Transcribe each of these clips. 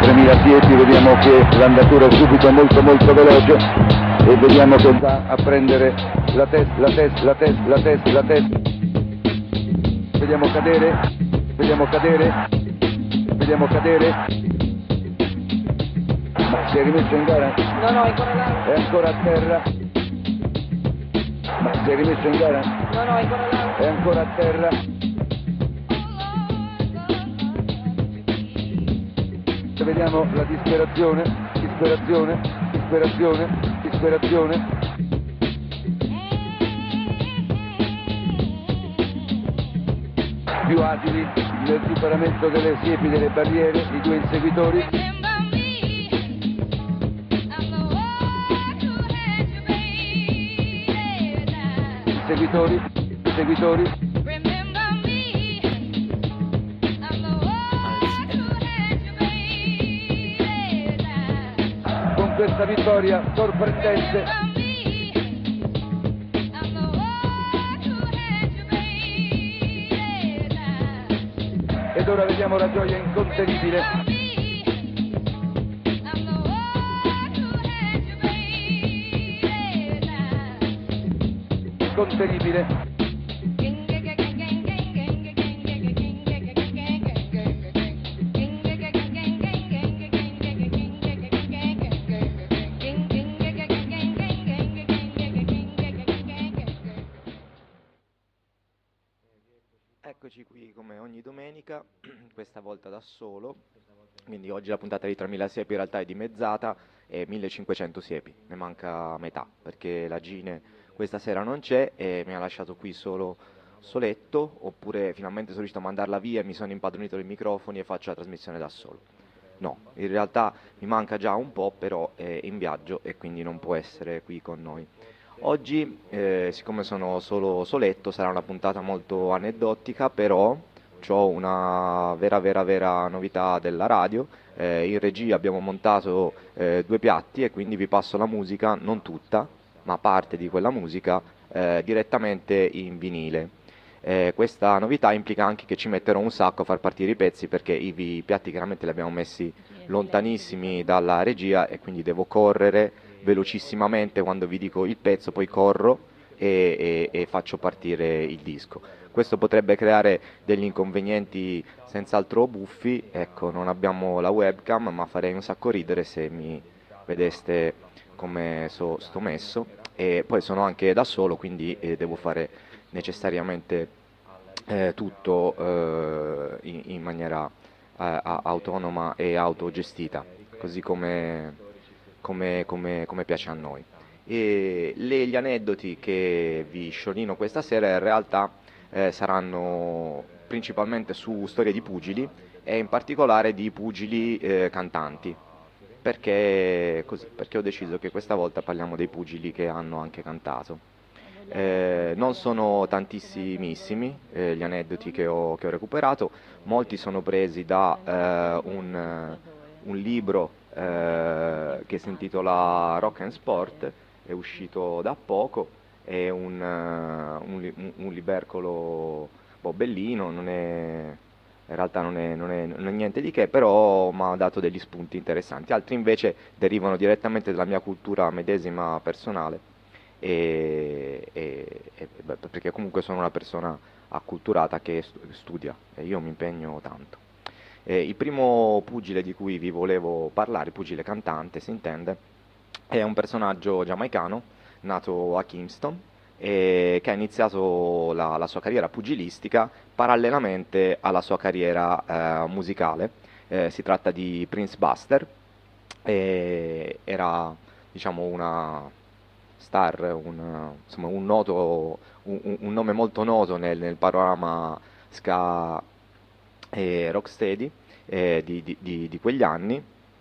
3000 piedi, vediamo che l'andatura è subito molto veloce e vediamo che va a prendere la testa, vediamo cadere, ma si è rimesso in gara? No, ancora là. È ancora a terra, ma si è rimesso in gara? No, ancora là. È ancora a terra. Vediamo la disperazione. Più agili nel superamento delle siepi delle barriere, i due inseguitori. Seguitori. Con questa vittoria sorprendente ed ora vediamo la gioia incontenibile Eccoci qui come ogni domenica, questa volta da solo, quindi oggi la puntata di 3000 siepi in realtà è dimezzata e 1500 siepi, ne manca metà perché la Gine questa sera non c'è e mi ha lasciato qui soletto, oppure finalmente sono riuscito a mandarla via e mi sono impadronito dei microfoni e faccio la trasmissione da solo. No, in realtà mi manca già un po', però è in viaggio e quindi non può essere qui con noi. Oggi, siccome sono solo soletto, sarà una puntata molto aneddotica, però ho una vera novità della radio. In regia abbiamo montato due piatti e quindi vi passo la musica, non tutta, ma parte di quella musica, direttamente in vinile. Questa novità implica anche che ci metterò un sacco a far partire i pezzi perché i piatti chiaramente li abbiamo messi lontanissimi dalla regia e quindi devo correre velocissimamente quando vi dico il pezzo, poi corro e faccio partire il disco. Questo potrebbe creare degli inconvenienti senz'altro buffi, ecco, non abbiamo la webcam, ma farei un sacco ridere se mi vedeste come sto messo. E poi sono anche da solo, quindi devo fare necessariamente tutto in maniera autonoma e autogestita, così come piace a noi. E gli aneddoti che vi sciorino questa sera in realtà saranno principalmente su storie di pugili e in particolare di pugili cantanti. Perché ho deciso che questa volta parliamo dei pugili che hanno anche cantato. Non sono tantissimissimi gli aneddoti che ho recuperato, molti sono presi da un libro che si intitola Rock and Sport, è uscito da poco, è un libercolo bellino, in realtà non è niente di che, però mi ha dato degli spunti interessanti. Altri invece derivano direttamente dalla mia cultura medesima personale, perché comunque sono una persona acculturata che studia e io mi impegno tanto. Il primo pugile di cui vi volevo parlare, pugile cantante si intende, è un personaggio giamaicano nato a Kingston e che ha iniziato la sua carriera pugilistica parallelamente alla sua carriera musicale. Si tratta di Prince Buster, era diciamo una star, insomma, un nome molto noto nel panorama ska e rocksteady di quegli anni,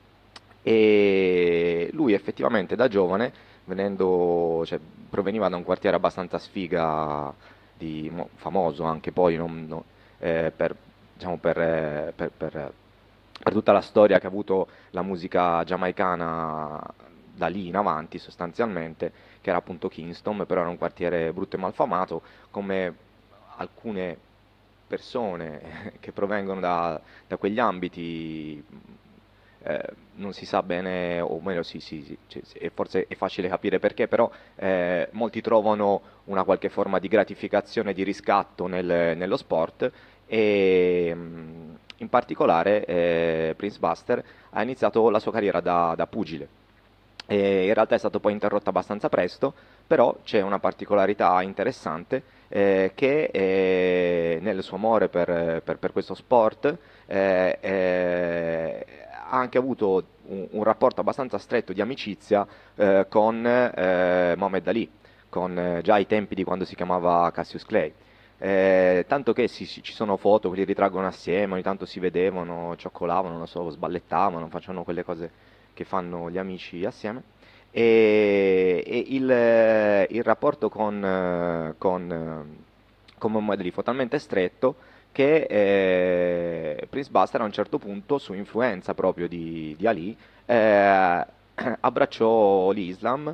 e lui effettivamente da giovane, cioè, proveniva da un quartiere abbastanza sfiga, famoso anche poi per, diciamo, per tutta la storia che ha avuto la musica giamaicana da lì in avanti sostanzialmente, che era appunto Kingston, però era un quartiere brutto e malfamato, come alcune persone che provengono da quegli ambiti non si sa bene, o meglio e forse è facile capire perché, però molti trovano una qualche forma di gratificazione, di riscatto nello sport e in particolare Prince Buster ha iniziato la sua carriera da pugile. In realtà è stato poi interrotto abbastanza presto, però c'è una particolarità interessante che nel suo amore per questo sport ha anche avuto un rapporto abbastanza stretto di amicizia con Mohamed Ali, con già ai tempi di quando si chiamava Cassius Clay. Tanto che ci sono foto che li ritraggono assieme, ogni tanto si vedevano, cioccolavano, non lo so, sballettavano, facevano quelle cose che fanno gli amici assieme. Il rapporto con Mohamed Ali fu talmente stretto che Prince Buster a un certo punto, su influenza proprio di Ali, abbracciò l'Islam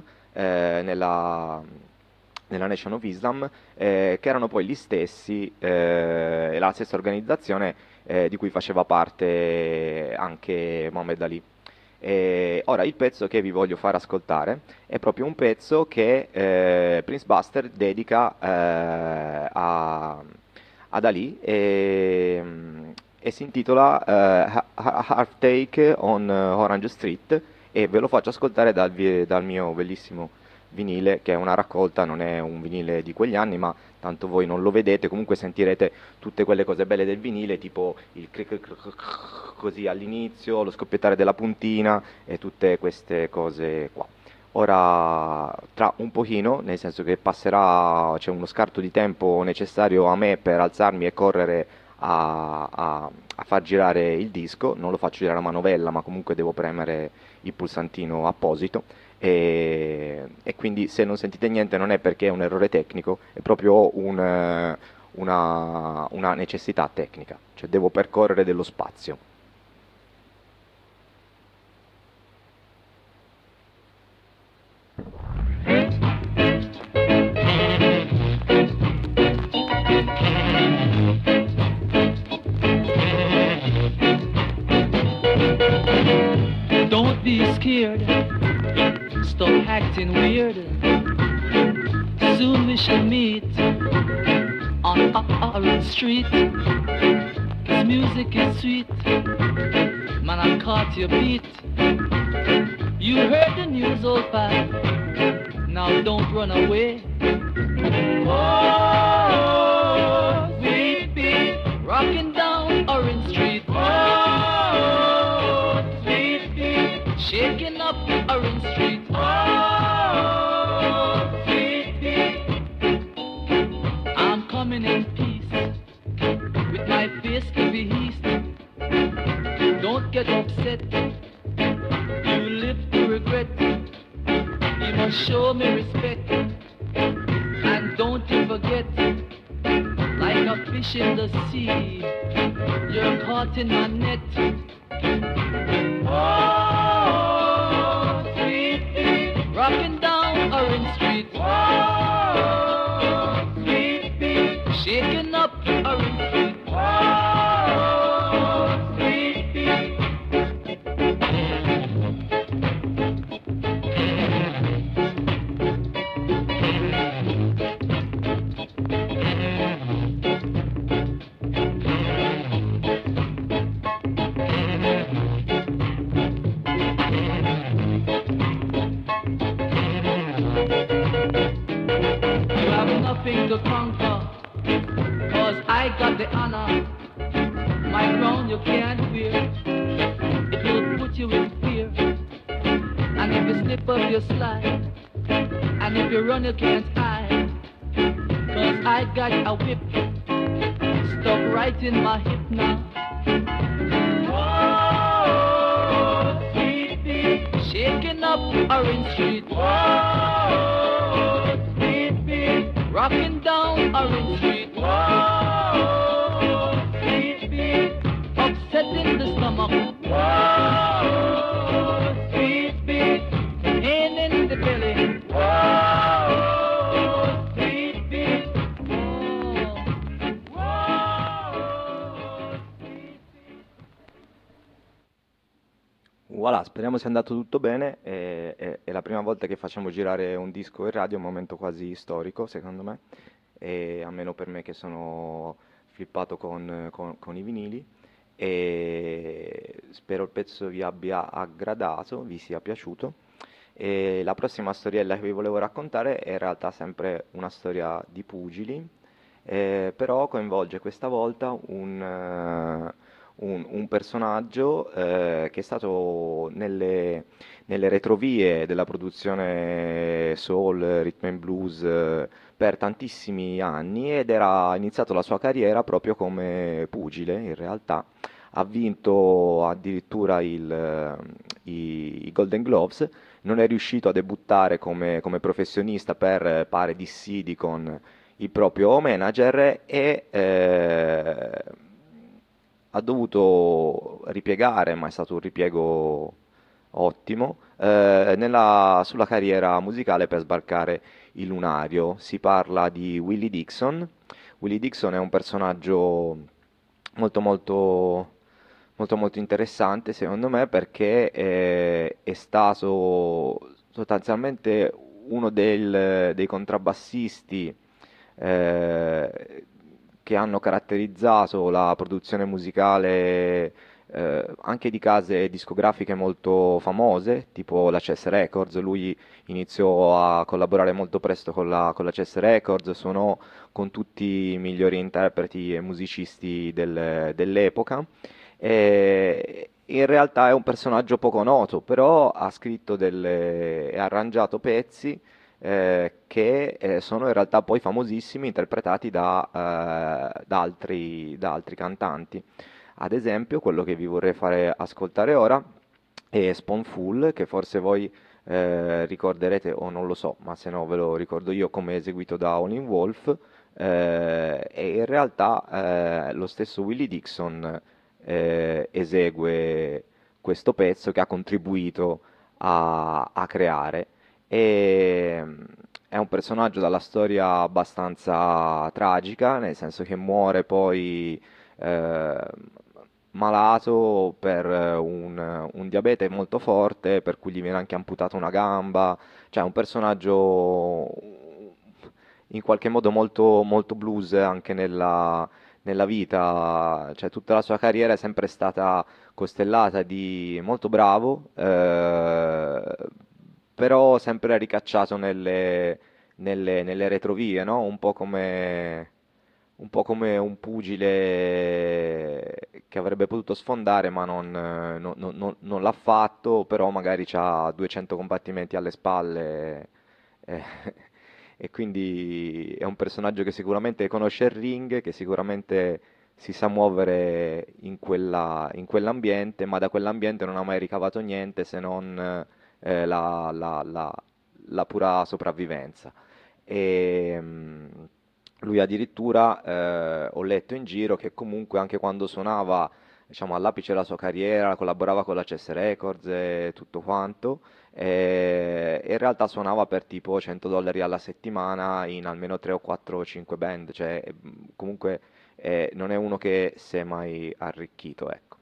nella Nation of Islam, che erano poi gli stessi, la stessa organizzazione di cui faceva parte anche Mohamed Ali. Ora, il pezzo che vi voglio far ascoltare è proprio un pezzo che Prince Buster dedica ad Ali e si intitola Half Take on Orange Street e ve lo faccio ascoltare dal mio bellissimo vinile, che è una raccolta, non è un vinile di quegli anni, ma tanto voi non lo vedete, comunque sentirete tutte quelle cose belle del vinile, tipo il così all'inizio, lo scoppiettare della puntina e tutte queste cose qua. Ora, tra un pochino, nel senso che passerà, c'è uno scarto di tempo necessario a me per alzarmi e correre a far girare il disco, non lo faccio girare a manovella, ma comunque devo premere il pulsantino apposito. E quindi se non sentite niente non è perché è un errore tecnico, è proprio una necessità tecnica, cioè devo percorrere dello spazio. Don't be scared, stop acting weird. Soon we shall meet on Orange Street. 'Cause music is sweet, man, I caught your beat. You heard the news, old pal, now don't run away. Oh, sweet beat, rocking down Orange Street. Oh, sweet beat, shaking up Orange Street. Oh, sweet beat, I'm coming in peace, with my face to be east. Don't get upset, you live to regret. You must show me respect, and don't you forget, like a fish in the sea, you're caught in my net. Oh, sweet beat, rocking down Orange Street. Oh, sweet beat, shaking up Orange Street. Oh, sweet beat. You have nothing to conquer, 'cause I got the honor. My crown you can't wear, it will put you in fear. And if you slip up, you slide, and if you run, you can't hide. 'Cause I got a whip stuck right in my hip now. Oh, sweet beat, shaking up Orange Street. Oh, sweet beat, rocking down Orange Street. Oh, sweet beat, upsetting the stomach. Oh, sweet beat, pain in the belly. Oh, sweet beat. Oh, Voilà, speriamo sia andato tutto bene. È la prima volta che facciamo girare un disco in radio, è un momento quasi storico, secondo me, e almeno per me che sono flippato con i vinili. E spero il pezzo vi abbia aggradato, vi sia piaciuto. E la prossima storiella che vi volevo raccontare è in realtà sempre una storia di pugili, però coinvolge questa volta un personaggio che è stato nelle retrovie della produzione soul, rhythm and blues per tantissimi anni ed era iniziato la sua carriera proprio come pugile in realtà. Ha vinto addirittura i Golden Gloves, non è riuscito a debuttare come professionista per pare dissidi con il proprio manager e ha dovuto ripiegare, ma è stato un ripiego ottimo, sulla carriera musicale per sbarcare il lunario. Si parla di Willie Dixon. Willie Dixon è un personaggio molto interessante secondo me perché è stato sostanzialmente uno dei contrabbassisti che hanno caratterizzato la produzione musicale anche di case discografiche molto famose, tipo la Chess Records. Lui iniziò a collaborare molto presto con la Chess Records, suonò con tutti i migliori interpreti e musicisti dell'epoca. In realtà è un personaggio poco noto, però ha scritto e arrangiato pezzi che sono in realtà poi famosissimi, interpretati da altri cantanti. Ad esempio, quello che vi vorrei fare ascoltare ora è Spoonful, che forse voi ricorderete o non lo so, ma se no ve lo ricordo io, come eseguito da Howlin' Wolf, e in realtà lo stesso Willie Dixon esegue questo pezzo che ha contribuito a creare. È un personaggio dalla storia abbastanza tragica, nel senso che muore poi malato per un diabete molto forte, per cui gli viene anche amputata una gamba. Cioè un personaggio in qualche modo molto blues anche nella vita. Cioè tutta la sua carriera è sempre stata costellata di molto bravo, però sempre ricacciato nelle retrovie, no? Un po' come un pugile che avrebbe potuto sfondare, ma non l'ha fatto, però magari ha 200 combattimenti alle spalle. eh, e quindi è un personaggio che sicuramente conosce il ring, che sicuramente si sa muovere in quell'ambiente, ma da quell'ambiente non ha mai ricavato niente se non la pura sopravvivenza. Lui addirittura, ho letto in giro che comunque anche quando suonava, diciamo, all'apice della sua carriera, collaborava con la Chess Records e tutto quanto, in realtà suonava per tipo $100 alla settimana in almeno 3 o 4 o 5 band, cioè comunque non è uno che si è mai arricchito, ecco.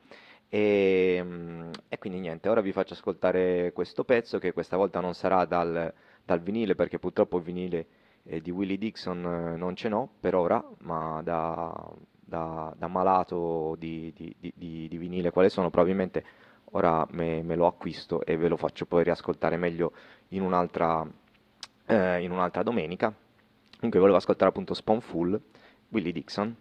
E quindi niente, ora vi faccio ascoltare questo pezzo che questa volta non sarà dal vinile, perché purtroppo il vinile di Willie Dixon non ce n'ho per ora, ma da malato di vinile quale sono, probabilmente ora me lo acquisto e ve lo faccio poi riascoltare meglio in un'altra domenica. Comunque volevo ascoltare appunto Spoonful, Willie Dixon.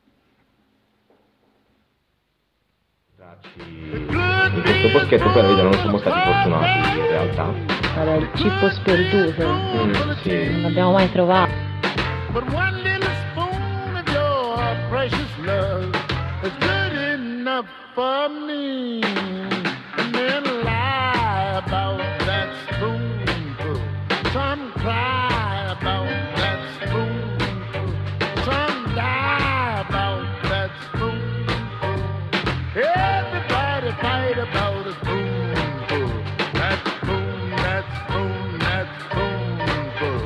In questo boschetto poi non siamo stati fortunati in realtà. Era il cibo sperduto, Sì. non l'abbiamo mai trovato. But one little spoon of your precious love is good enough for me. And then lie about that spoonful. Some cry about that spoonful. Some die about that spoonful. Everybody fight about a spoonful. That spoon, that spoon, that spoonful.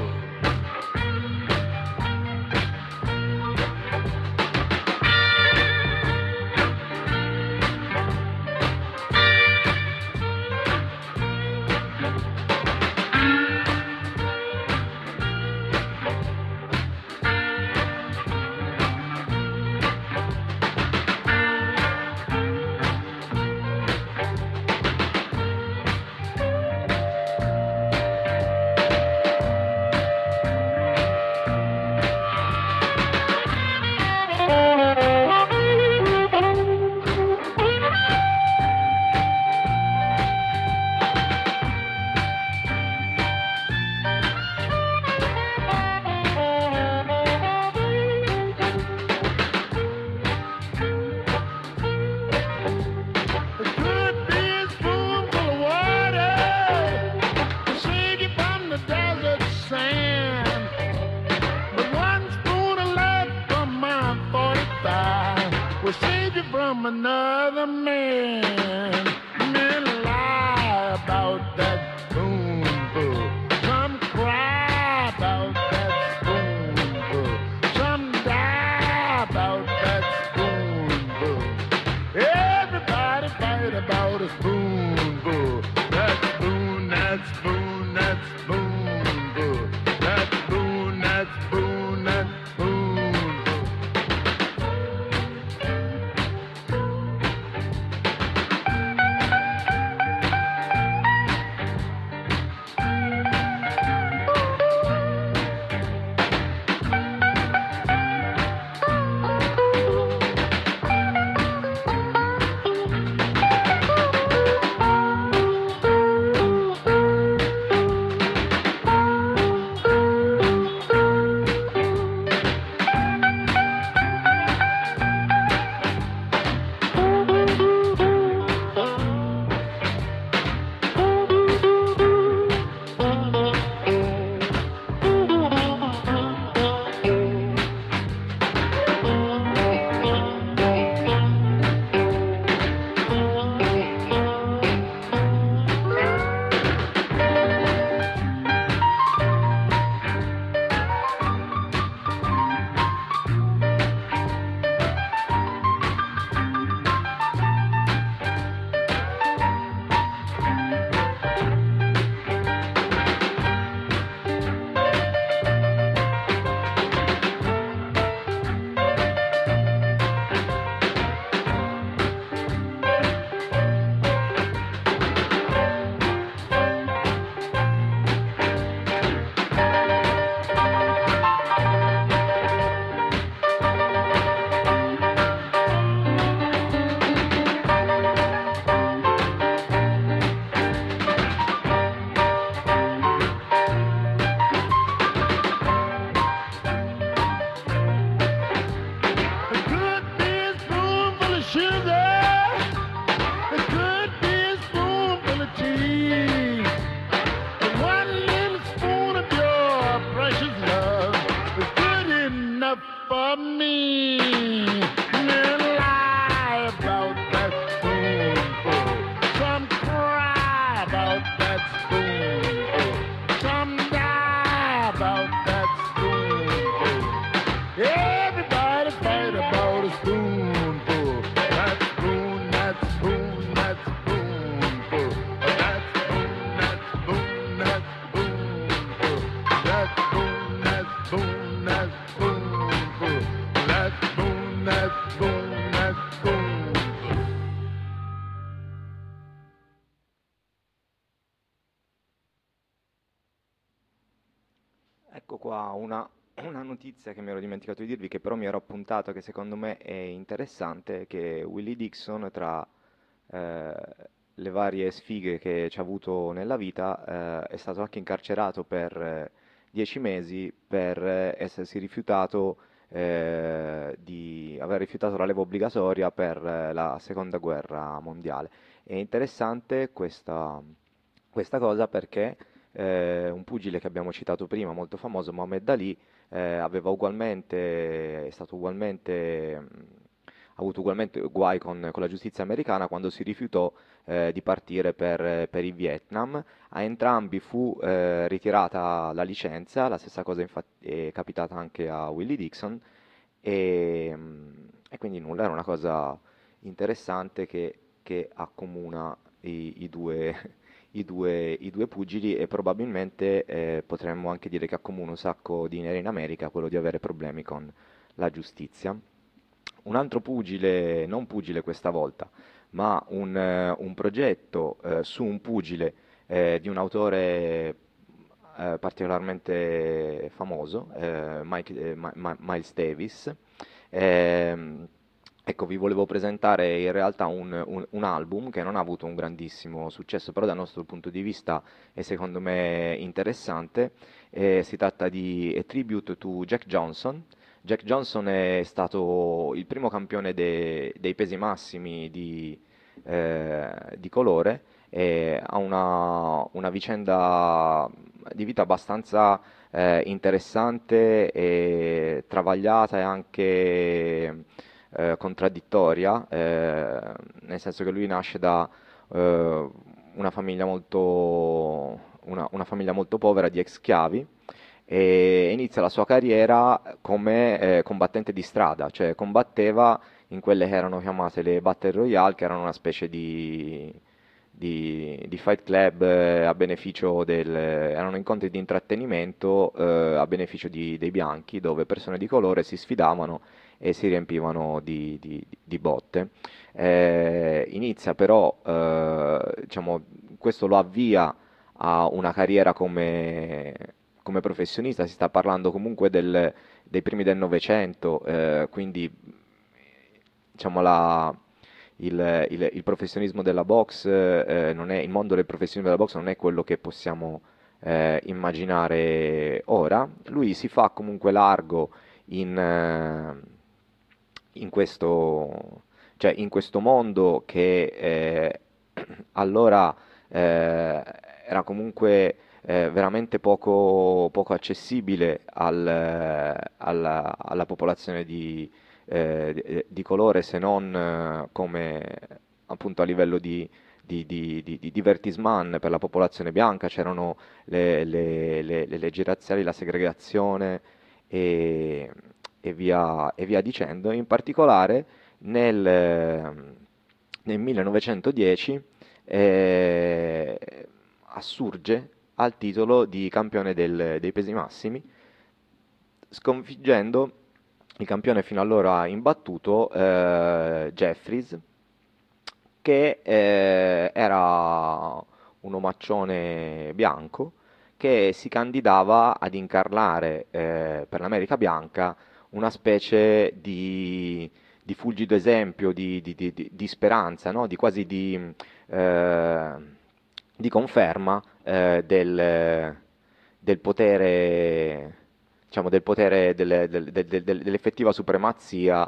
will save you from another man. Men lie about that spoonful. Some cry about that spoonful. Some die about that spoonful. Everybody fight about a spoonful. That spoon, that spoon, that spoonful. That spoon, that spoon, that spoonful. For me, men lie about that spoonful. Some cry about that spoonful. Some die about that spoonful. Everybody fight about a spoonful. That spoon, that spoon, that spoonful. That spoon, that spoon, that spoonful. That spoon, that spoon, that spoonful. That spoon, that spoon, that spoonful. Ecco qua una notizia che mi ero dimenticato di dirvi, che però mi ero appuntato, che secondo me è interessante, che Willie Dixon, tra le varie sfighe che ci ha avuto nella vita, è stato anche incarcerato per 10 mesi per essersi rifiutato di aver rifiutato la leva obbligatoria per la seconda guerra mondiale. È interessante questa cosa perché un pugile che abbiamo citato prima, molto famoso, Muhammad Ali, è stato ugualmente, ha avuto ugualmente guai con la giustizia americana quando si rifiutò di partire per il Vietnam. A entrambi fu ritirata la licenza, la stessa cosa infatti è capitata anche a Willie Dixon, e quindi nulla, era una cosa interessante che accomuna i due pugili, e probabilmente potremmo anche dire che accomuna un sacco di neri in America quello di avere problemi con la giustizia. Un altro pugile, non pugile questa volta, ma un progetto su un pugile di un autore particolarmente famoso, Miles Davis. Ecco, vi volevo presentare in realtà un album che non ha avuto un grandissimo successo, però dal nostro punto di vista è secondo me interessante. Si tratta di A Tribute to Jack Johnson. Jack Johnson è stato il primo campione dei pesi massimi di colore, e ha una vicenda di vita abbastanza interessante e travagliata, e anche contraddittoria, nel senso che lui nasce da una famiglia una famiglia molto povera di ex schiavi e inizia la sua carriera come combattente di strada, cioè combatteva in quelle che erano chiamate le Battle Royale, che erano una specie di fight club a beneficio erano incontri di intrattenimento a beneficio dei bianchi, dove persone di colore si sfidavano e si riempivano di botte. Inizia però, diciamo, questo lo avvia a una carriera come professionista, si sta parlando comunque dei primi del Novecento, quindi diciamo il professionismo della box, il mondo del professionismo della box non è quello che possiamo immaginare ora. Lui si fa comunque largo in questo, cioè in questo mondo che allora era comunque veramente poco accessibile alla popolazione di colore, se non come appunto a livello di divertisement per la popolazione bianca. C'erano le leggi razziali, la segregazione e via dicendo. In particolare nel 1910 assurge al titolo di campione dei pesi massimi, sconfiggendo il campione fino allora imbattuto, Jeffries, che era un omaccione bianco che si candidava ad incarnare per l'America bianca una specie di fulgido esempio di speranza, no? Quasi di conferma del potere, diciamo, dell'effettiva supremazia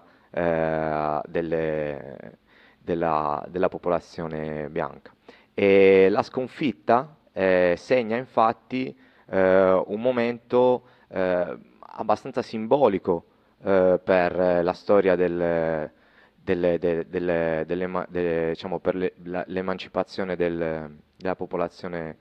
della popolazione bianca. E la sconfitta segna infatti un momento abbastanza simbolico per la storia diciamo, per l'emancipazione della popolazione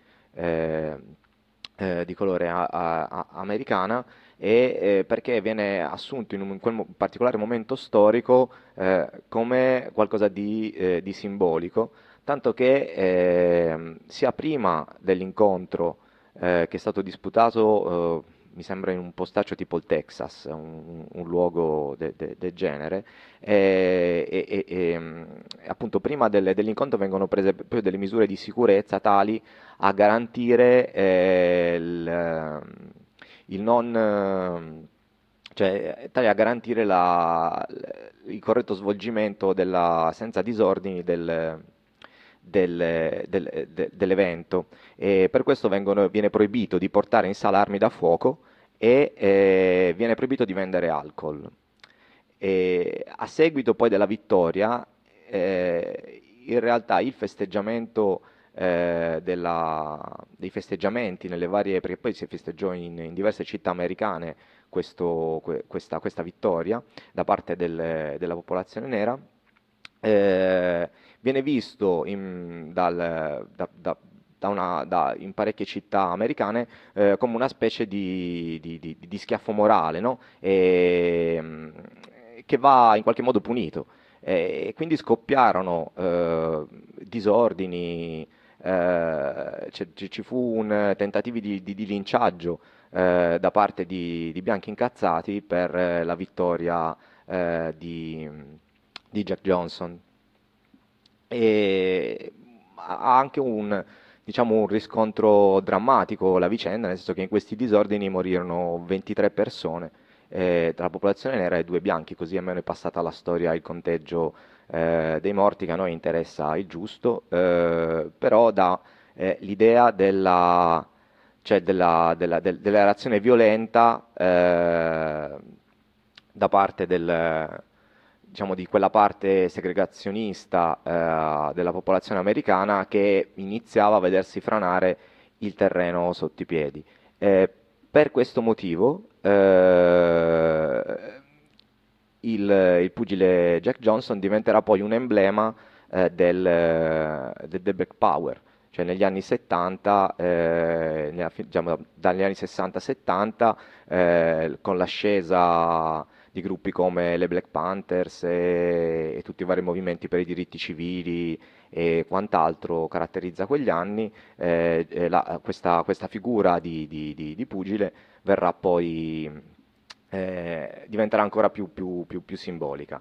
di colore americana, e perché viene assunto in quel particolare momento storico come qualcosa di simbolico, tanto che sia prima dell'incontro che è stato disputato, mi sembra in un postaccio tipo il Texas, un luogo del genere, appunto prima dell'incontro vengono prese proprio delle misure di sicurezza tali a garantire il non, cioè tali a garantire il corretto svolgimento senza disordini dell'evento, e per questo viene proibito di portare in sala armi da fuoco e viene proibito di vendere alcol. E a seguito poi della vittoria, in realtà il festeggiamento dei festeggiamenti nelle varie, perché poi si festeggiò in diverse città americane questa vittoria da parte della popolazione nera, viene visto in parecchie città americane come una specie di schiaffo morale, no? Che va in qualche modo punito. E quindi scoppiarono disordini, ci fu un tentativo di linciaggio da parte di bianchi incazzati per la vittoria di Jack Johnson. E ha anche diciamo, un riscontro drammatico la vicenda, nel senso che in questi disordini morirono 23 persone tra la popolazione nera e 2 bianchi, così almeno è passata alla storia il conteggio dei morti, che a noi interessa il giusto, però dà l'idea della reazione violenta da parte diciamo, di quella parte segregazionista della popolazione americana che iniziava a vedersi franare il terreno sotto i piedi. Per questo motivo il pugile Jack Johnson diventerà poi un emblema del Black Power, cioè negli anni 70, diciamo, dagli anni 60-70, con l'ascesa di gruppi come le Black Panthers e tutti i vari movimenti per i diritti civili e quant'altro caratterizza quegli anni, questa figura di pugile verrà poi, diventerà ancora più simbolica.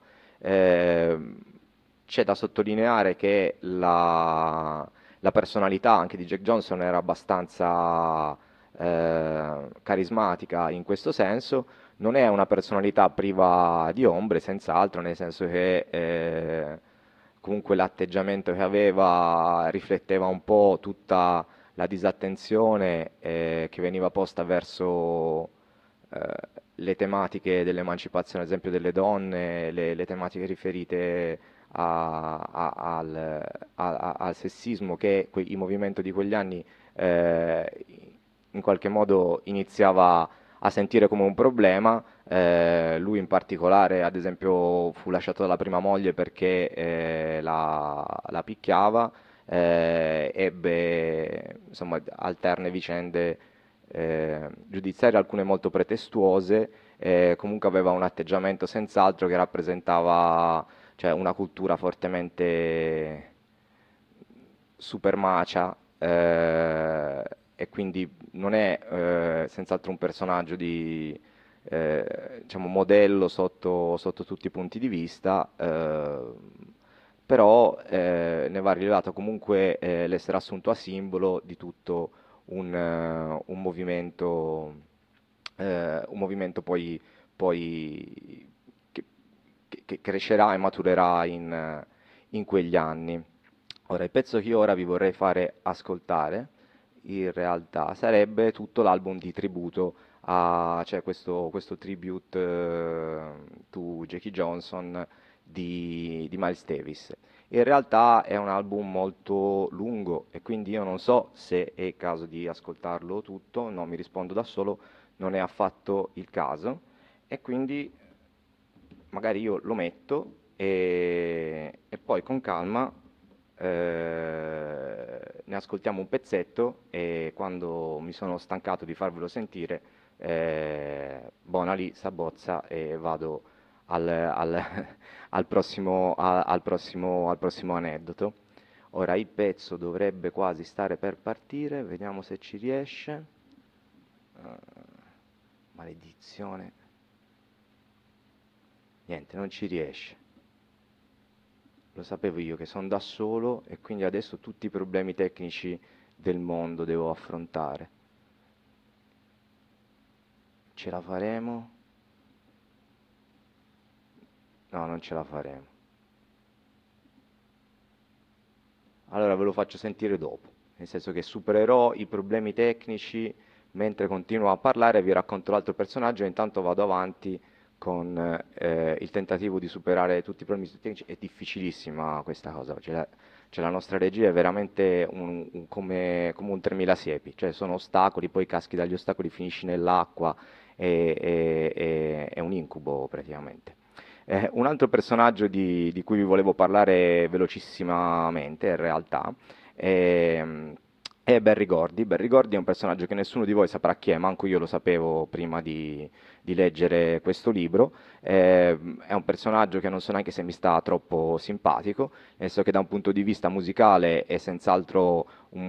C'è da sottolineare che la personalità anche di Jack Johnson era abbastanza carismatica in questo senso. Non è una personalità priva di ombre, senz'altro, nel senso che comunque l'atteggiamento che aveva rifletteva un po' tutta la disattenzione che veniva posta verso le tematiche dell'emancipazione, ad esempio delle donne, le tematiche riferite al sessismo che il movimento di quegli anni in qualche modo iniziava a sentire come un problema. Lui in particolare, ad esempio, fu lasciato dalla prima moglie perché la picchiava, ebbe insomma alterne vicende giudiziarie, alcune molto pretestuose, comunque aveva un atteggiamento senz'altro che rappresentava, cioè, una cultura fortemente supermacia, e quindi non è senz'altro un personaggio diciamo, modello sotto tutti i punti di vista, però ne va rilevato comunque l'essere assunto a simbolo di tutto un movimento poi che crescerà e maturerà in quegli anni. Ora, il pezzo che io ora vi vorrei fare ascoltare, in realtà, sarebbe tutto l'album di tributo cioè questo tribute to Jackie Johnson di Miles Davis. In realtà è un album molto lungo e quindi io non so se è il caso di ascoltarlo tutto, no, mi rispondo da solo, non è affatto il caso, e quindi magari io lo metto e poi con calma ne ascoltiamo un pezzetto e quando mi sono stancato di farvelo sentire, buona lì, s'abbozza e vado al prossimo aneddoto. Ora il pezzo dovrebbe quasi stare per partire, vediamo se ci riesce. Maledizione. Niente, non ci riesce. Lo sapevo io che sono da solo e quindi adesso tutti i problemi tecnici del mondo devo affrontare. Ce la faremo? No, non ce la faremo. Allora ve lo faccio sentire dopo, nel senso che supererò i problemi tecnici mentre continuo a parlare, vi racconto l'altro personaggio e intanto vado avanti con il tentativo di superare tutti i problemi tecnici. È difficilissima questa cosa, cioè la nostra regia è veramente come un 3000 siepi, cioè sono ostacoli, poi caschi dagli ostacoli, finisci nell'acqua, è un incubo praticamente. Un altro personaggio di cui vi volevo parlare velocissimamente, in realtà, è Berry Gordy. Berry Gordy è un personaggio che nessuno di voi saprà chi è, manco io lo sapevo prima di leggere questo libro. È un personaggio che non so neanche se mi sta troppo simpatico, nel senso che da un punto di vista musicale è senz'altro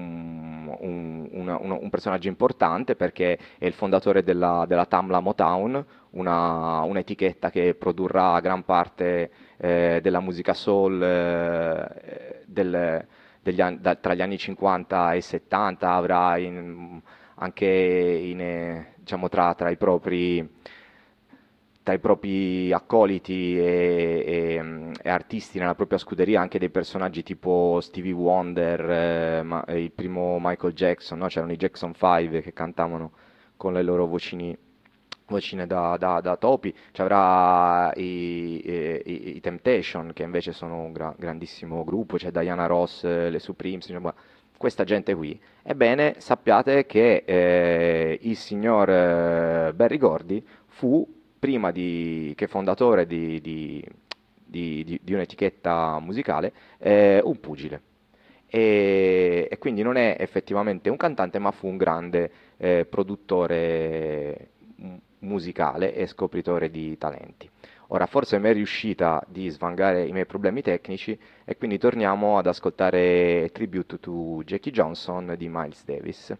un personaggio importante perché è il fondatore della Tamla Motown, un'etichetta che produrrà gran parte della musica soul tra gli anni 50 e 70, avrà anche diciamo, tra i propri accoliti e artisti nella propria scuderia anche dei personaggi tipo Stevie Wonder, il primo Michael Jackson, no? C'erano i Jackson 5 che cantavano con le loro vocine da topi. Ci avrà i Temptation, che invece sono un grandissimo gruppo, c'è Diana Ross, le Supremes, insomma, questa gente qui. Ebbene, sappiate che il signor Berry Gordy fu prima che fondatore di un'etichetta musicale, un pugile. E quindi non è effettivamente un cantante, ma fu un grande produttore musicale e scopritore di talenti. Ora, forse mi è riuscita di svangare i miei problemi tecnici e quindi torniamo ad ascoltare Tribute to Jackie Johnson di Miles Davis.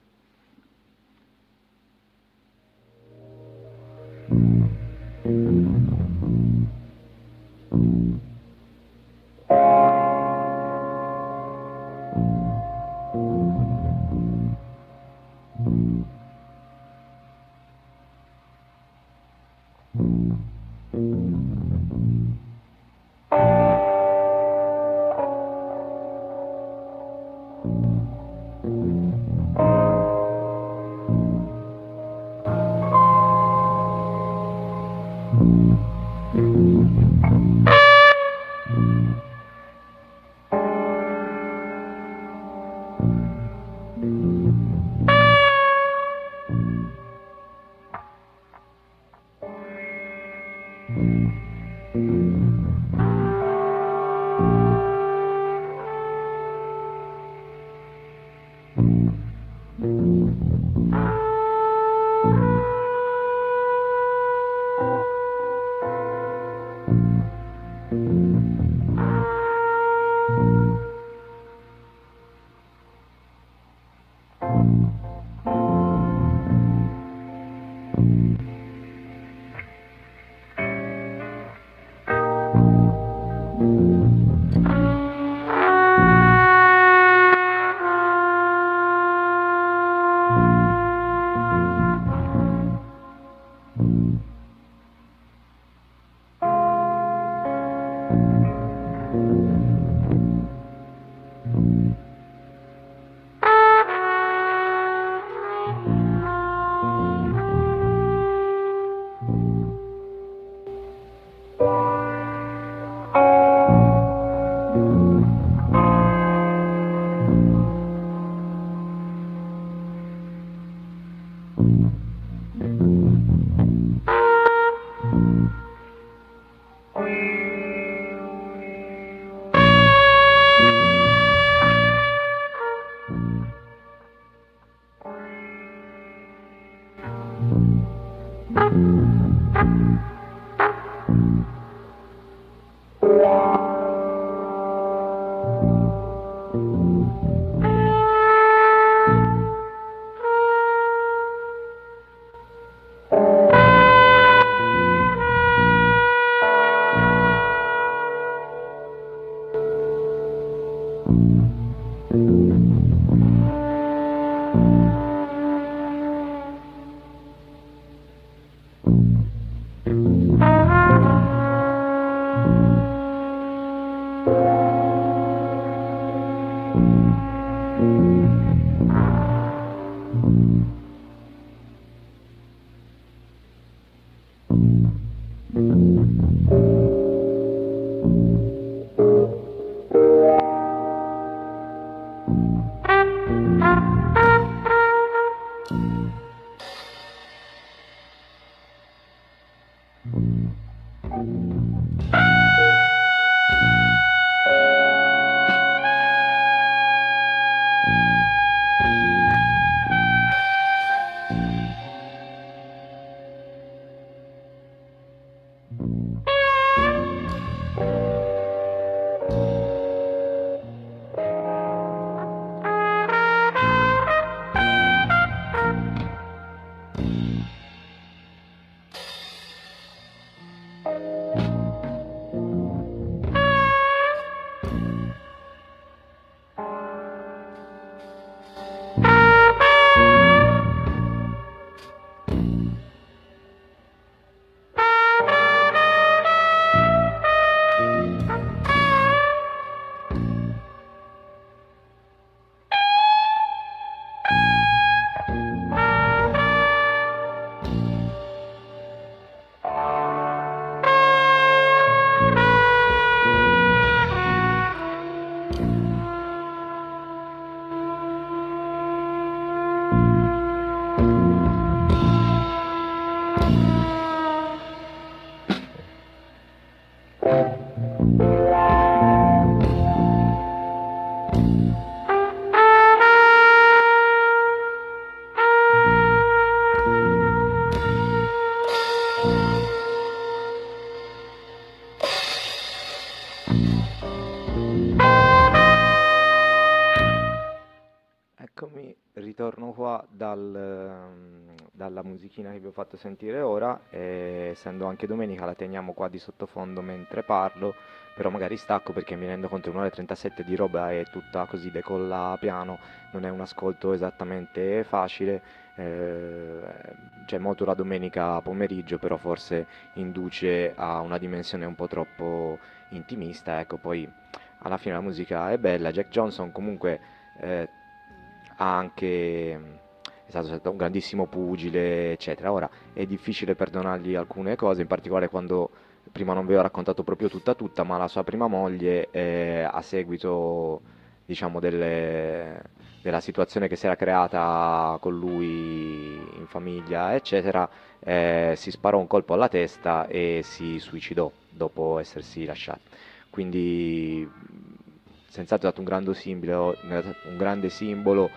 Eccomi, ritorno qua dalla musichina che vi ho fatto sentire ora, e essendo anche domenica la teniamo qua di sottofondo mentre parlo, però magari stacco perché mi rendo conto che 1 ora e 37 di roba è tutta così decolla piano, non è un ascolto esattamente facile, c'è molto la domenica pomeriggio, però forse induce a una dimensione un po' troppo intimista, ecco, poi alla fine la musica è bella. Jack Johnson comunque ha anche è stato un grandissimo pugile, eccetera. Ora è difficile perdonargli alcune cose, in particolare quando prima non vi ho raccontato proprio tutta, ma la sua prima moglie, a seguito, diciamo, della situazione che si era creata con lui in famiglia, eccetera, si sparò un colpo alla testa e si suicidò dopo essersi lasciati. Quindi senz'altro è stato un grande simbolo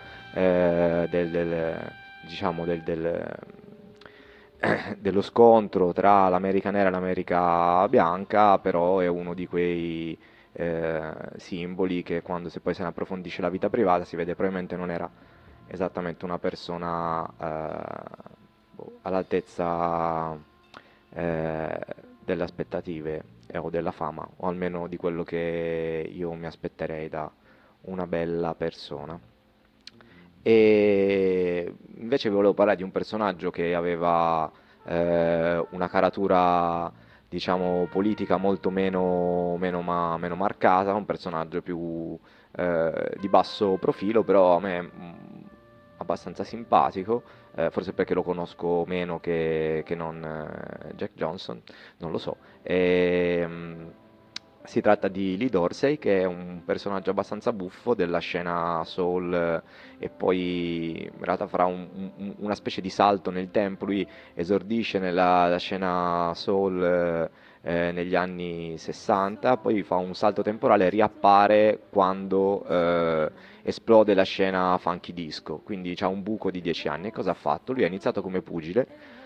diciamo, dello scontro tra l'America nera e l'America bianca, però è uno di quei simboli che quando poi se ne approfondisce la vita privata si vede probabilmente non era esattamente una persona all'altezza delle aspettative o della fama, o almeno di quello che io mi aspetterei da una bella persona. E invece vi volevo parlare di un personaggio che aveva una caratura, diciamo, politica molto meno marcata, un personaggio più di basso profilo, però a me abbastanza simpatico, forse perché lo conosco meno che non Jack Johnson, non lo so. Si tratta di Lee Dorsey, che è un personaggio abbastanza buffo della scena soul, e poi in realtà farà una specie di salto nel tempo. Lui esordisce nella scena soul negli anni 60, poi fa un salto temporale e riappare quando esplode la scena funky disco, quindi c'ha un buco di 10 anni. E cosa ha fatto? Lui ha iniziato come pugile,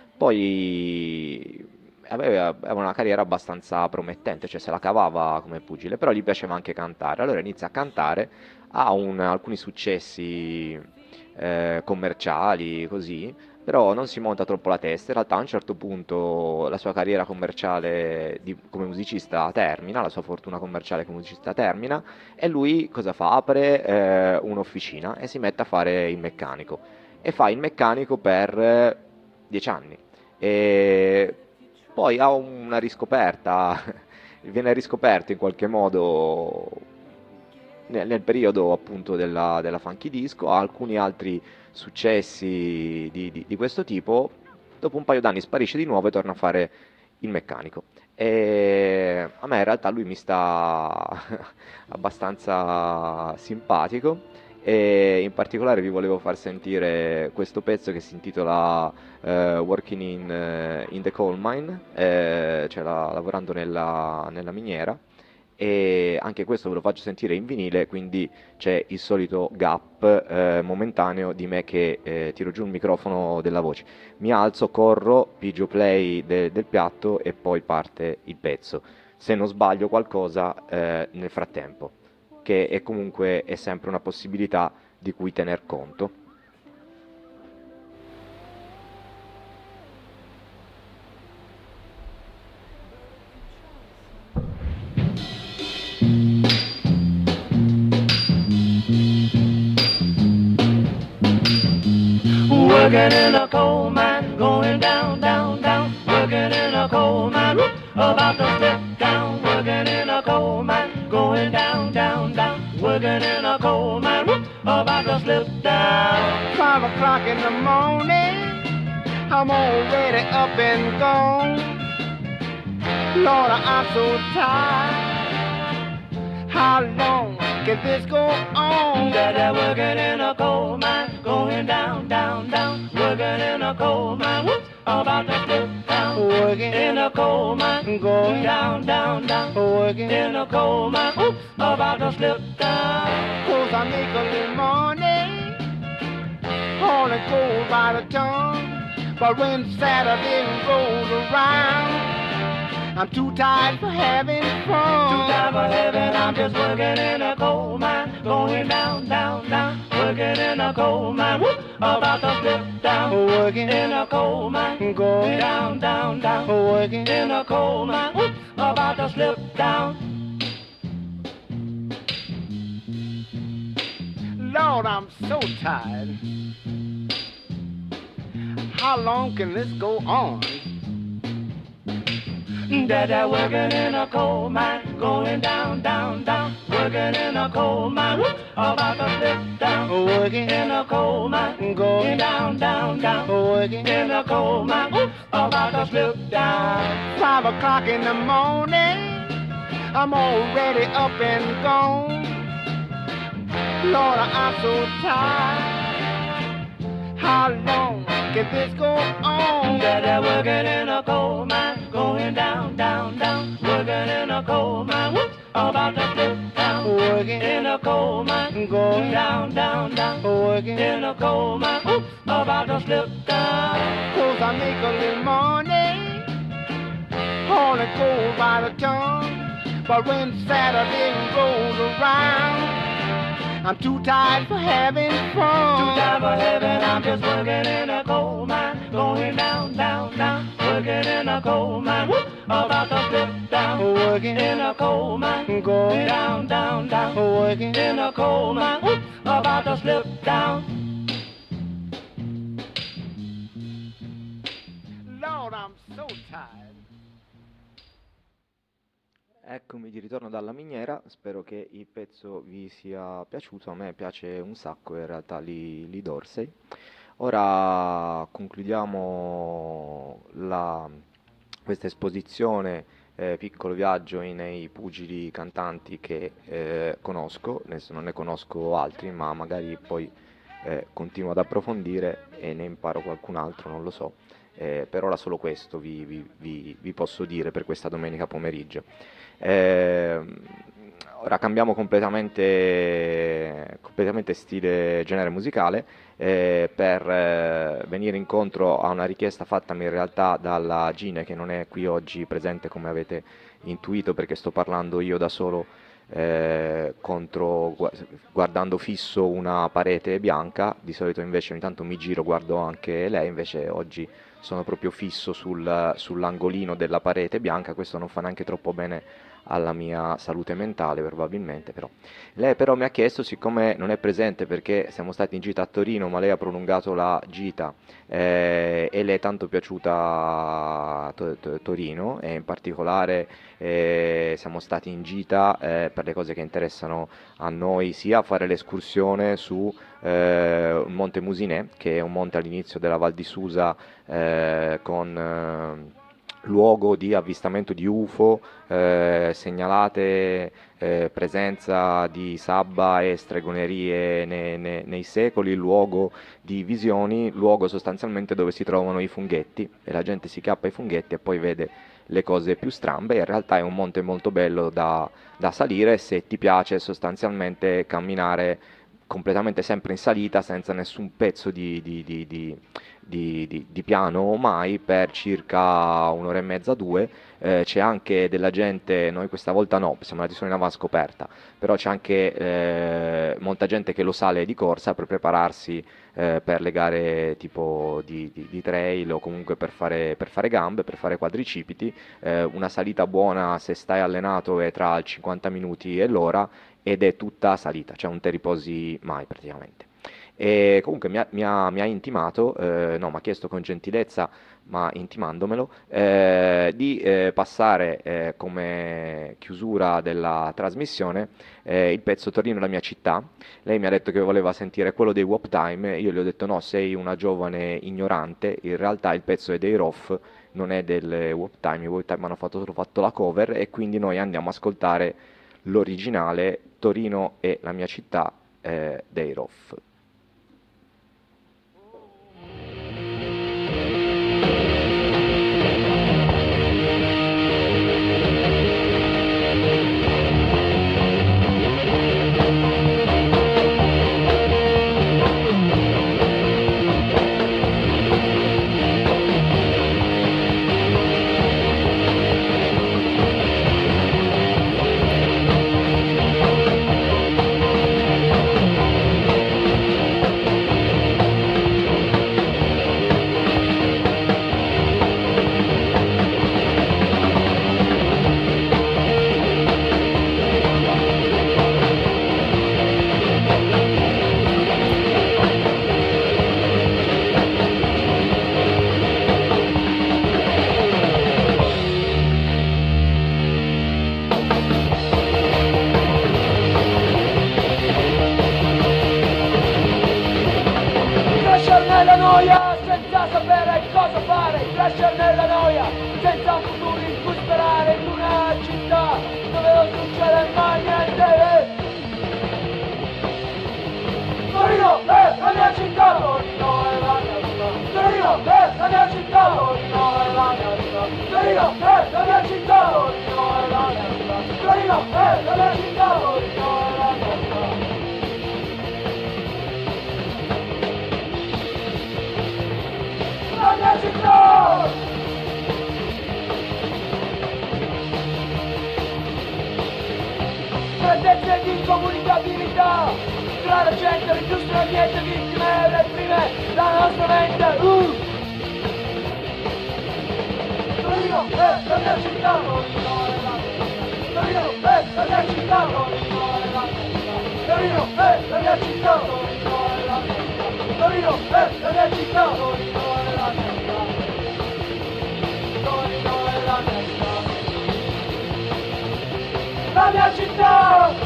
poi aveva una carriera abbastanza promettente, cioè se la cavava come pugile, però gli piaceva anche cantare, allora inizia a cantare, ha alcuni successi commerciali, così, però non si monta troppo la testa. In realtà a un certo punto la sua carriera commerciale come musicista termina, la sua fortuna commerciale come musicista termina, e lui cosa fa? Apre un'officina e si mette a fare il meccanico, e fa il meccanico per 10 anni. E poi ha una riscoperta, viene riscoperto in qualche modo nel periodo appunto della funky disco, ha alcuni altri successi di questo tipo, dopo un paio d'anni sparisce di nuovo e torna a fare il meccanico. E a me in realtà lui mi sta abbastanza simpatico, e in particolare vi volevo far sentire questo pezzo che si intitola Working in the Coal Mine, cioè lavorando nella miniera, e anche questo ve lo faccio sentire in vinile, quindi c'è il solito gap momentaneo di me che tiro giù il microfono della voce, mi alzo, corro, pigio play del piatto e poi parte il pezzo, se non sbaglio qualcosa nel frattempo, che è comunque è sempre una possibilità di cui tener conto. Working in a coal mine, going down, down, down. Working in a coal mine, about to slip down. Working in a coal mine, going down, down, down. Working in a coal mine, about to slip down. 5 o'clock in the morning, I'm already up and gone. Lord, I'm so tired. How long can this go on? That working in a coal mine, going down, down, down. Working in a coal mine, about to slip down. Working In a coal mine, going down, down, down. working. In a coal mine, about to slip down. 'Cause I make a little money, only goes by the ton. But when Saturday rolls around, I'm too tired for having fun. Too tired for having, I'm just working in a coal mine. Going down, down, down. Working in a coal mine. Whoop, about to slip down. Working In a coal mine. Going Down, down, down. working In a coal mine. Whoop, about to slip down. Lord, I'm so tired. How long can this go on? Dada working in a coal mine, going down, down, down. Working in a coal mine, whoop, about to slip down. Working In a coal mine, Going down, down, down. working In a coal mine, whoop, about to slip down. 5 o'clock in the morning. I'm already up and gone. Lord, I'm so tired. How long can this go on? Dada working in a coal mine, going down, down, down. Working in a coal mine, whoop, about to slip down. Working In a coal mine, Going down, down, down. working In a coal mine, whoop, about to slip down. 'Cause I make a little money. All it goes by the ton. But when Saturday rolls around, I'm too tired for having fun. Too tired for having, I'm just working in a coal mine, going down, down, down. Working in a coal mine, whoop, about to slip down. Working In a coal mine, Going down, down, down. working In a coal mine, whoop, about to slip down. Lord, I'm so tired. Eccomi di ritorno dalla miniera, spero che il pezzo vi sia piaciuto, a me piace un sacco in realtà Lee Dorsey. Ora concludiamo questa esposizione, piccolo viaggio nei pugili cantanti che conosco, adesso non ne conosco altri, ma magari poi continuo ad approfondire e ne imparo qualcun altro, non lo so. Per ora solo questo vi posso dire per questa domenica pomeriggio. Ora cambiamo completamente stile, genere musicale, per venire incontro a una richiesta fattami in realtà dalla Gine, che non è qui oggi presente come avete intuito perché sto parlando io da solo, guardando fisso una parete bianca. Di solito invece ogni tanto mi giro, guardo anche lei, invece oggi sono proprio fisso sull'angolino della parete bianca. Questo non fa neanche troppo bene alla mia salute mentale probabilmente, però lei però mi ha chiesto, siccome non è presente perché siamo stati in gita a Torino, ma lei ha prolungato la gita e le è tanto piaciuta Torino, e in particolare siamo stati in gita per le cose che interessano a noi, sia fare l'escursione su Monte Musinè, che è un monte all'inizio della Val di Susa, con luogo di avvistamento di UFO, segnalate presenza di sabba e stregonerie nei secoli, luogo di visioni, luogo sostanzialmente dove si trovano i funghetti e la gente si chiappa ai funghetti e poi vede le cose più strambe. In realtà è un monte molto bello da salire se ti piace sostanzialmente camminare completamente sempre in salita senza nessun pezzo di piano mai, per circa un'ora e mezza, 2. C'è anche della gente, noi questa volta no, siamo andati solo in avanscoperta, però c'è anche molta gente che lo sale di corsa per prepararsi per le gare tipo di trail o comunque per fare gambe, per fare quadricipiti. Una salita buona se stai allenato è tra i 50 minuti e l'ora, ed è tutta salita, cioè non ti riposi mai praticamente. E comunque mi ha intimato, no, mi ha chiesto con gentilezza, ma intimandomelo, di passare come chiusura della trasmissione il pezzo Torino la mia città. Lei mi ha detto che voleva sentire quello dei Wop Time, io le ho detto no, sei una giovane ignorante, in realtà il pezzo è dei Rof, non è delle Wop Time, i Wop Time hanno solo fatto la cover, e quindi noi andiamo a ascoltare l'originale Torino è la mia città dei Rof. noia, senza sapere cosa fare, crescere nella noia, senza un futuro in cui sperare, in una città dove non succede mai niente. Torino è la mia città, Torino è la mia città, Torino è la mia città, Torino è la mia città, Torino è la mia città, Torino è la mia città, Torino è la mia città, Torino è la mia città. La mia città! Grandezza di incomunicabilità tra la gente, l'industria, l'ambiente, vittime, reprime la nostra mente. Torino è la mia città, Torino è la mia città, Torino è la mia città, Torino è la mia città, Torino è la mia città, Torino è la mia città, Torino è la mia città, Torino è la mia città, Torino è la mia città, la mia città!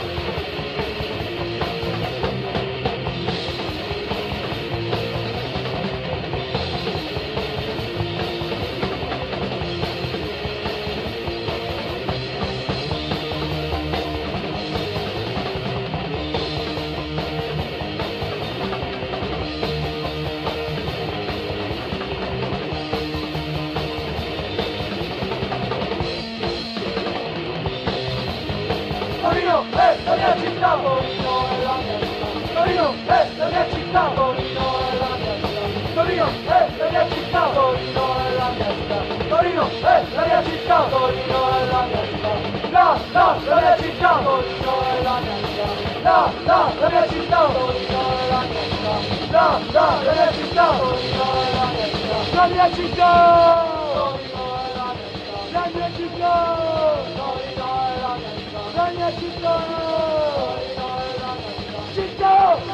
Torino è la mia città, Torino è la mia città, Torino è la mia città, Torino è la mia città, Torino è la mia città, Torino è la mia città, Torino è la mia città, Torino è la mia città, la mia città, Torino è la mia città, la mia città, Torino è la mia città, la mia città, Torino è la mia città, la mia città, Torino è la mia città, la mia città, Torino è la mia città, la mia città, Torino è la mia città.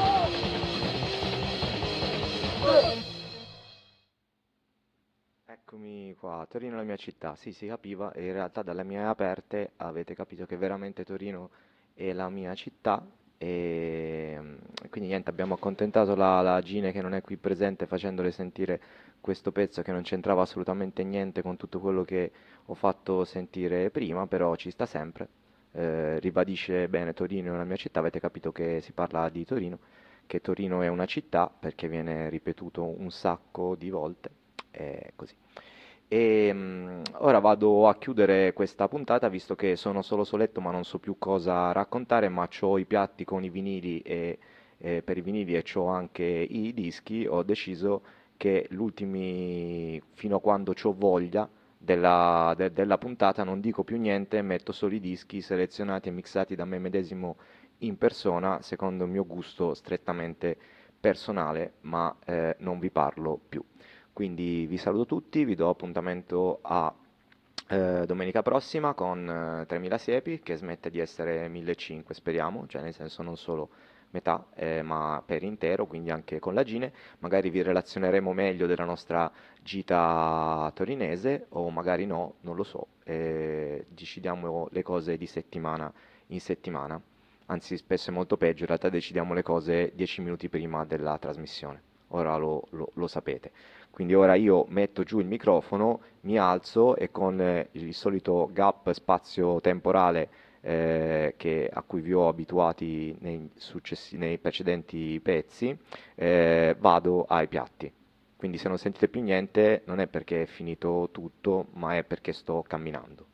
Eccomi qua, Torino è la mia città, sì, si capiva e in realtà dalle mie aperte avete capito che veramente Torino è la mia città e quindi niente, abbiamo accontentato la Gine che non è qui presente facendole sentire questo pezzo che non c'entrava assolutamente niente con tutto quello che ho fatto sentire prima, però ci sta sempre, ribadisce bene Torino è la mia città, avete capito che si parla di Torino, che Torino è una città perché viene ripetuto un sacco di volte, così. Ora vado a chiudere questa puntata visto che sono solo soletto ma non so più cosa raccontare, ma ho i piatti con i vinili e per i vinili e c'ho anche i dischi, ho deciso che l'ultimi, fino a quando c'ho voglia della puntata, non dico più niente, metto solo i dischi selezionati e mixati da me medesimo in persona, secondo il mio gusto strettamente personale, ma non vi parlo più. Quindi vi saluto tutti, vi do appuntamento a domenica prossima con 3000 siepi, che smette di essere 1500, speriamo, cioè nel senso non solo metà, ma per intero, quindi anche con la Gine. Magari vi relazioneremo meglio della nostra gita torinese, o magari no, non lo so, decidiamo le cose di settimana in settimana, anzi spesso è molto peggio, in realtà decidiamo le cose 10 minuti prima della trasmissione, ora lo sapete. Quindi ora io metto giù il microfono, mi alzo e con il solito gap spazio-temporale a cui vi ho abituati nei precedenti pezzi, vado ai piatti. Quindi se non sentite più niente non è perché è finito tutto, ma è perché sto camminando.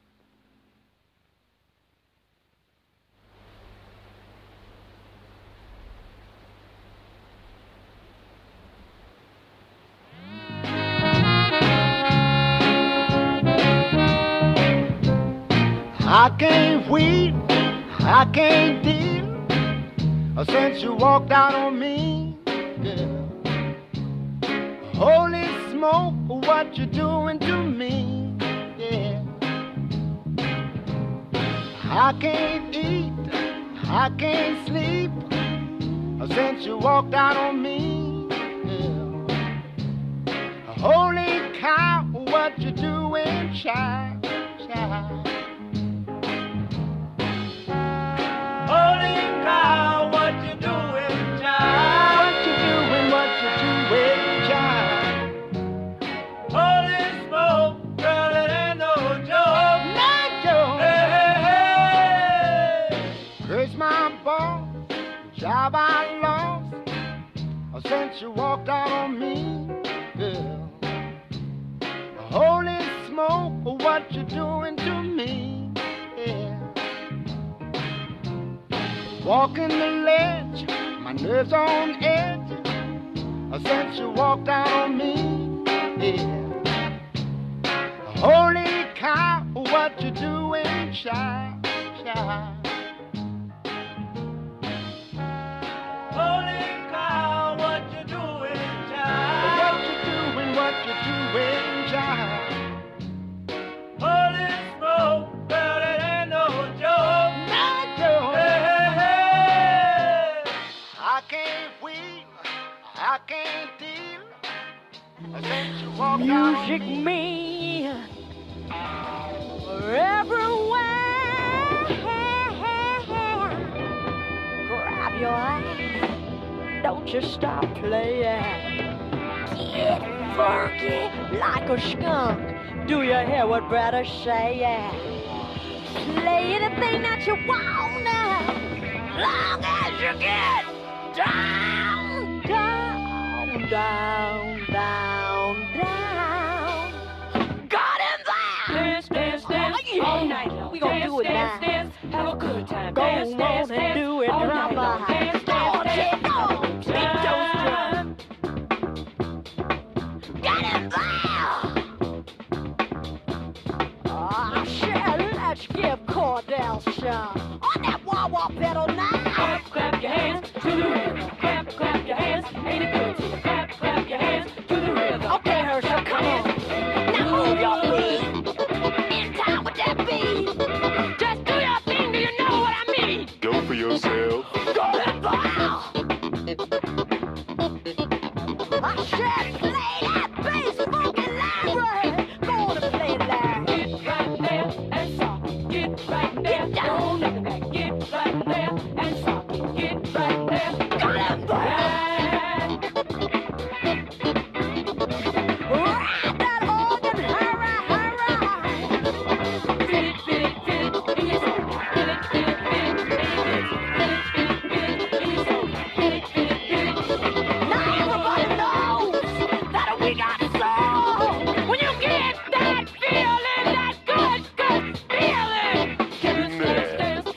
I can't wait, I can't deal since you walked out on me, girl. Holy smoke, what you doing to me, yeah. I can't eat, I can't sleep since you walked out on me, girl. Holy cow, what you doing, child, child. Holy cow, what you doing, child? What you doing, child? have I lost since you walked out on me, girl? Holy smoke, what you doing to me? Yeah. Walking the ledge, my nerves on edge since you walked out on me. Yeah. Holy cow, what you doing, child? Holy cow, what you doing, child? What you doing, child? Holy smoke, but it ain't no joke. No joke. Hey, hey, hey. I can't wheel, I can't deal since you walked out on Music me everywhere. Grab your ass, don't you stop playing. Get funky like a skunk. Do you hear what brother say? Yeah. Play anything that you wanna, long as you get down, down, down, down, down. Got him there. Dance, dance, dance, all night long. We gon' do it now. Dance, dance, have a good time. Go Dance, on dance, and dance, do it, all night drama. long. Dance, Go, dance, Jay, go. dance, Beat those drums. Get him there. Ah, shit, let's give Cordell some. On that wah-wah pedal now. Clap, clap your hands to the rhythm. Clap, clap your hands. Ain't it good to you? Clap, clap your hands to the rhythm. Okay, Herschel, come on. Now move your feet. In time with that beat. Just do your thing, do you know what I mean? Go for yourself. Go and blow. I said play that bass funky library. Go on and play that. Get right there and sock it. Get right there. Get down. Don't let it back. Get right there and sock it. Get right there. Go and blow. Ride that organ, hurrah, hurrah. Feel it, feel it, feel it in your soul. Feel it, feel it, feel it in your soul. Feel it, feel it, feel it in your soul. Feel it, feel it, feel it. Now everybody knows that we got soul. When you get that feeling, that good, good feeling. Dance, dance, dance,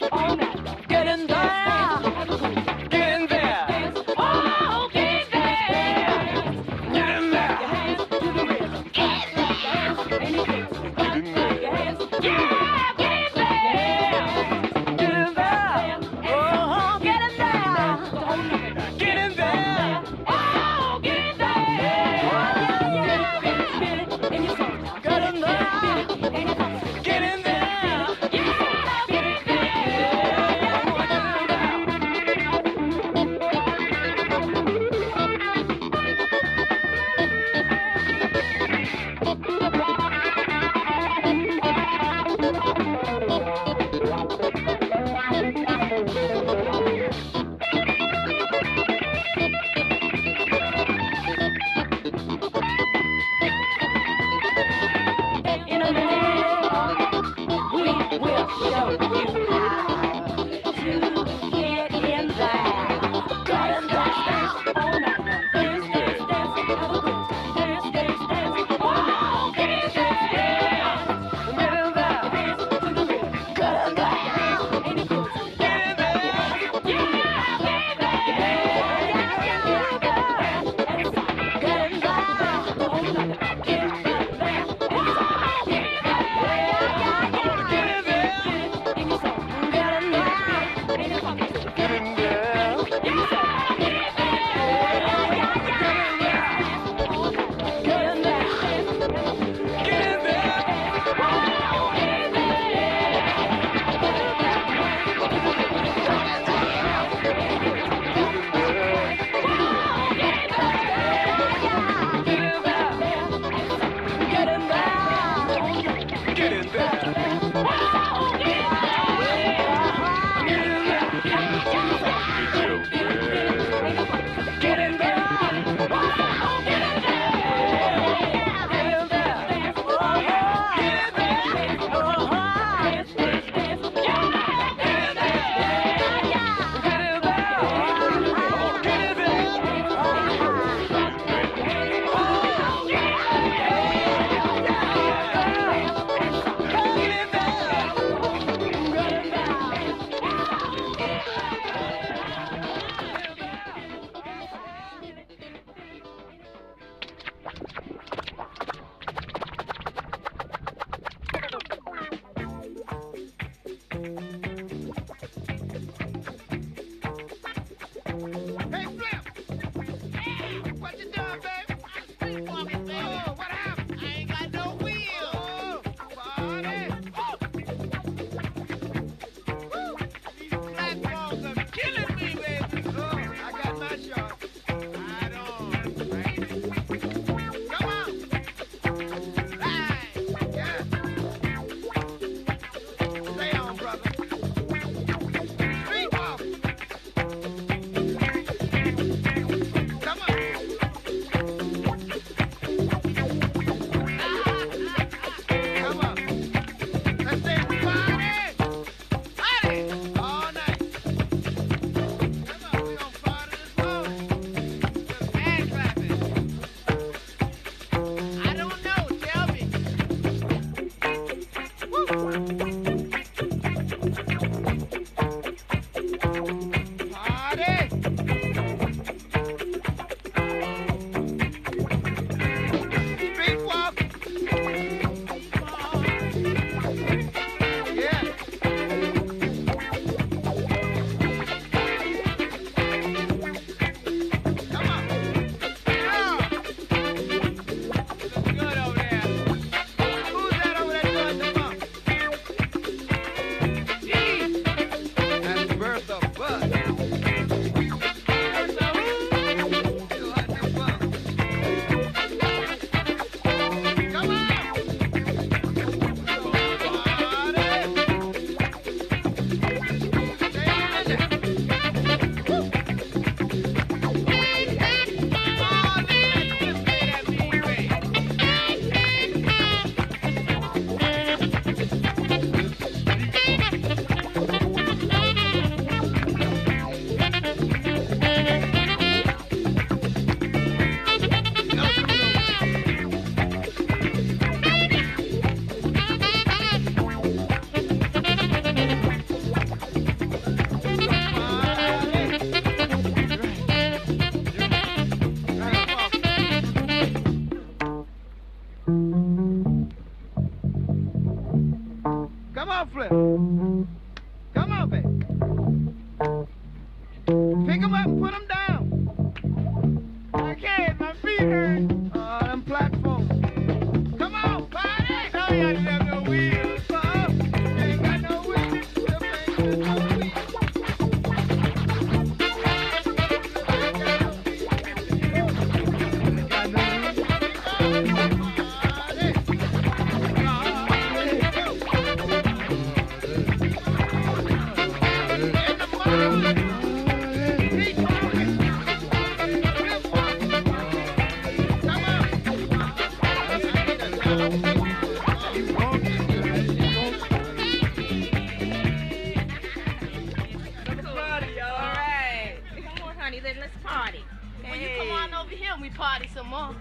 Party, all right. Come on, honey, then let's party. When you come on over here, we party some more.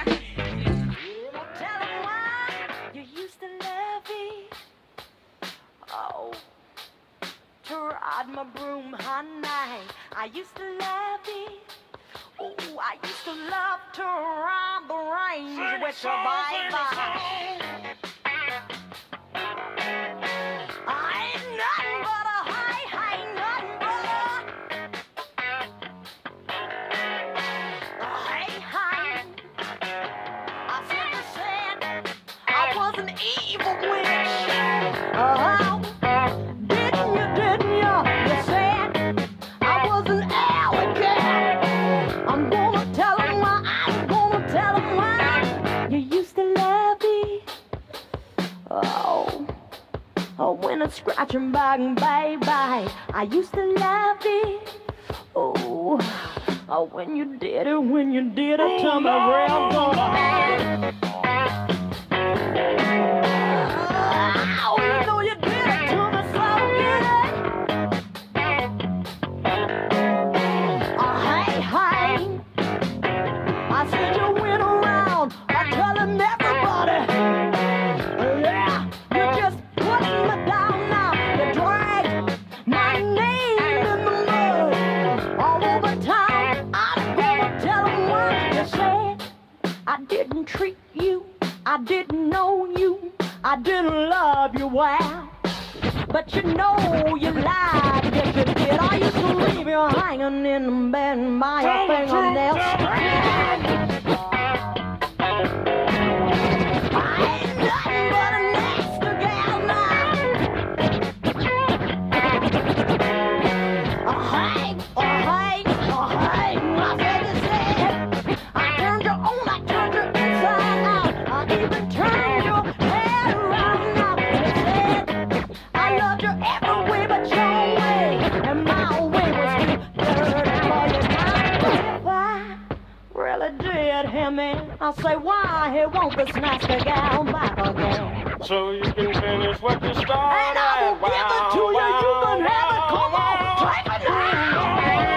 Tell 'em why you used to love me. Oh, to ride my broom, honey. I used to love it. Oh, I used to love to ride the range with your baby. I ain't nothing but a high, nothing but a hey. I simply said I was an evil witch. Oh, didn't you? You said I was an alligator. I'm gonna tell 'em why. I'm gonna tell 'em why. You used to love me. Oh, when it's scratching back, baby. I used to love it. Oh, when you did it to me real good. Oh, you know you did it to me so good. Oh, hey. I said you went around telling everybody. Yeah, you just put me down now. You drag my name in the mud all over town. I'm gonna tell 'em why. You said I didn't treat you, I didn't know you, I didn't love you well. But you know you lied, yes you did. I used to leave you hanging in the bed by your fingernails. I ain't nothing but a nasty gal now. Oh hey, I said you said I turned you on, I turned you inside out. I even turned your head around now. You said I loved you every way but your way, and my way was too dirty for you now. If I really did him in, I'll say why he won't this nasty gal back again. So you can finish what you started. And I will give it to you, you can have it, come on, take it now.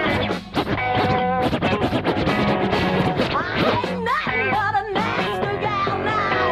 I ain't nothing but a nasty gal now.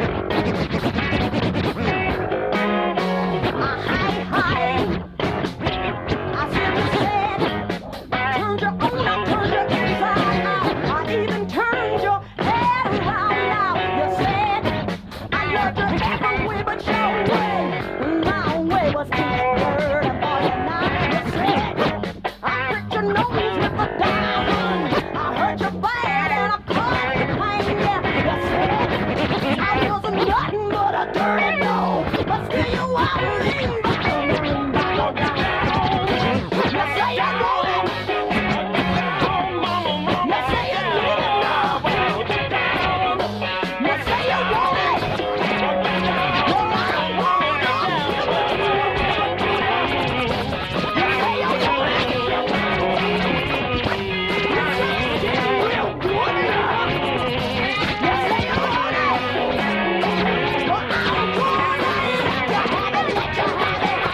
Hey. I simply said, turned you on, I turned you inside out. I even turned your head around now. You said, I loved you every way but your way. And my way was too dirty for you now. You said, I pricked your nose with a diamond. I hurt you bad and I caused you pain. Yeah, you said, I wasn't nothing but a dirty dog. But still you are lean back. You say you want it. You say you need it now. You say you want it. Well, I don't want it. You say you want it. You say it's getting real good now. You say you want it. Well, I don't want it. Let you have it. Let you have it.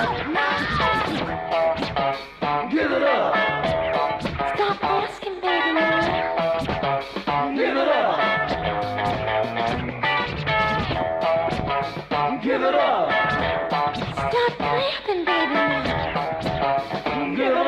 Give it up. Stop asking, baby, now. Give it up. Give it up. Stop clapping, baby, now. Give it up.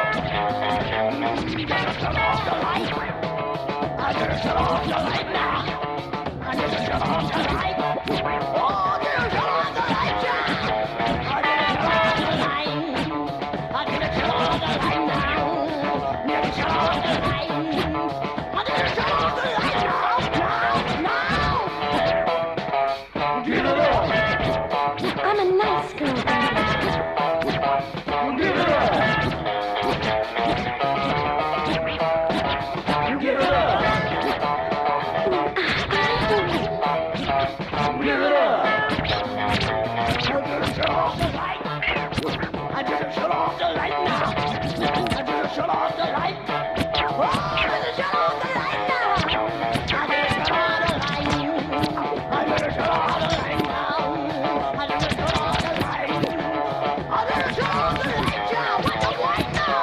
I gotta shut off the light now. I gotta shut off the light. Oh, I gotta shut off the light now. I gotta shut off the light. I gotta shut off the light now. Never shut off the light. I gotta shut off the light now. Give it up. I'm a nice girl, baby. Give it up. Give it up. Give it up. I gotta shut off the light now. I gotta shut off the light. Oh, I gotta shut off the light now. I gotta shut off the light. I gotta shut off the light now. I gotta shut off the light. I gotta shut off the light now. What the light now?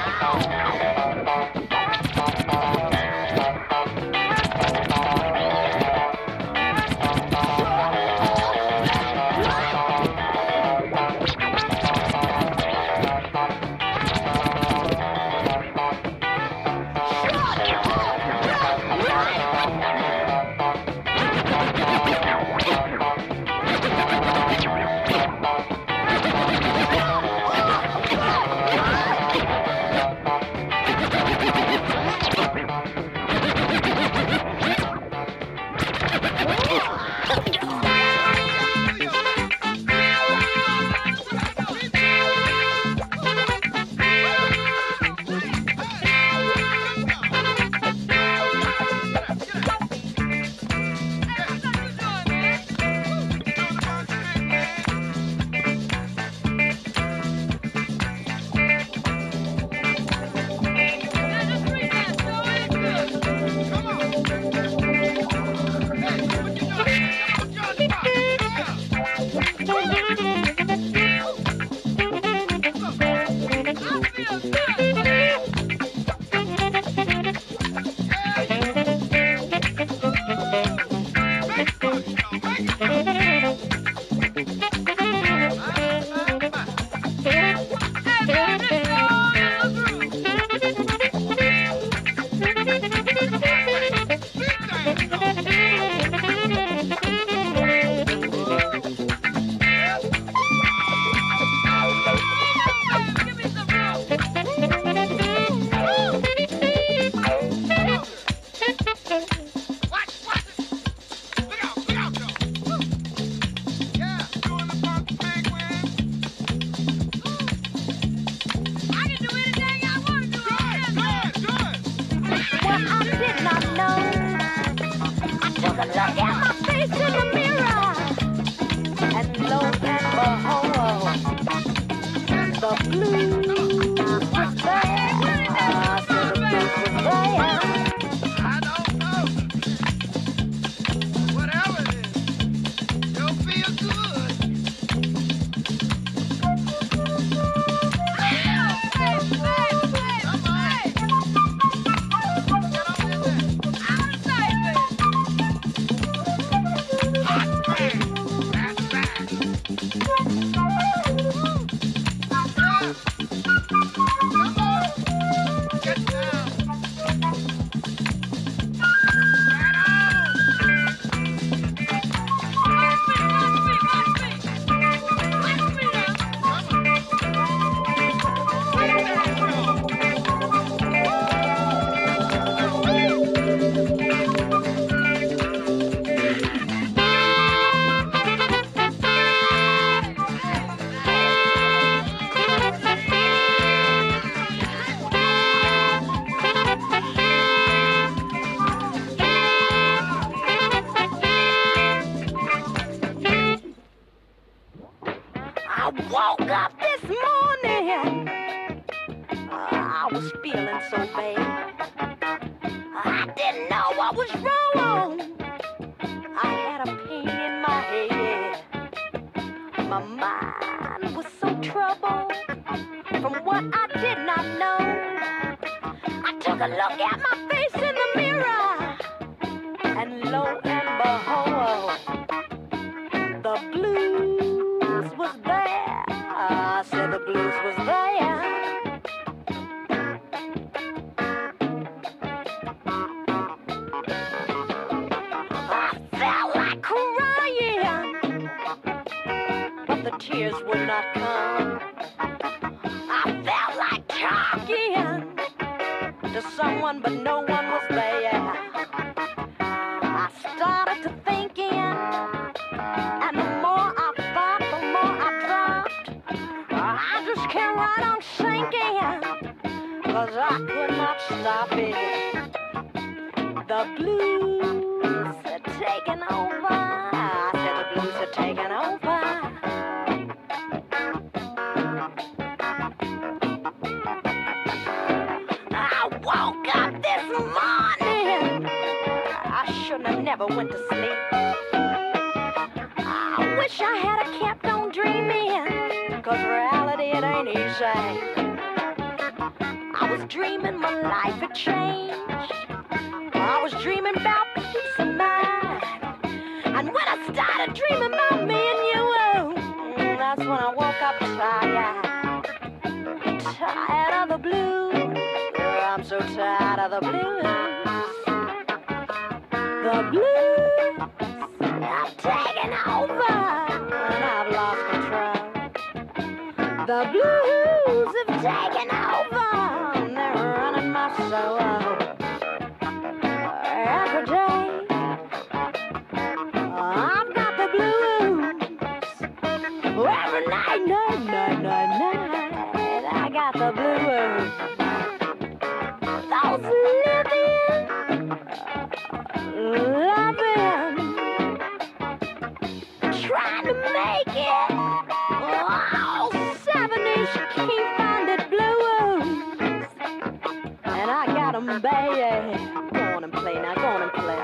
woke up this morning, I was feeling so bad. I didn't know what was wrong. I had a pain in my head. My mind was so troubled from what I did not know. I took a look at my face in the mirror, and lo and behold, the blues was there. I said the blues was there. I felt like crying, but the tears would not come. I felt like talking to someone, but no one was there. I started to thinking, and the more I thought, the more I dropped. I just kept right on sinking, 'cause I could not stop it. The blues had taken over. I said the blues had taken over. I woke up this morning. I shouldn't have never went to sleep. I wish I had kept on dreaming, 'cause reality it ain't easy. I was dreaming my life had changed. I was dreaming about peace of mind. And when I started dreaming about me and you, that's when I woke up tired. Tired of the blues. I'm so tired of the blues. The blues have taken over, and I've lost control. The blues have taken over, and they're running my soul. Every day, I've got the blues. Every night, I got the blues. Those living, loving, trying to make it. Oh, 70s, you can't find it blues. And I got 'em, baby. Go on and play now, go on and play.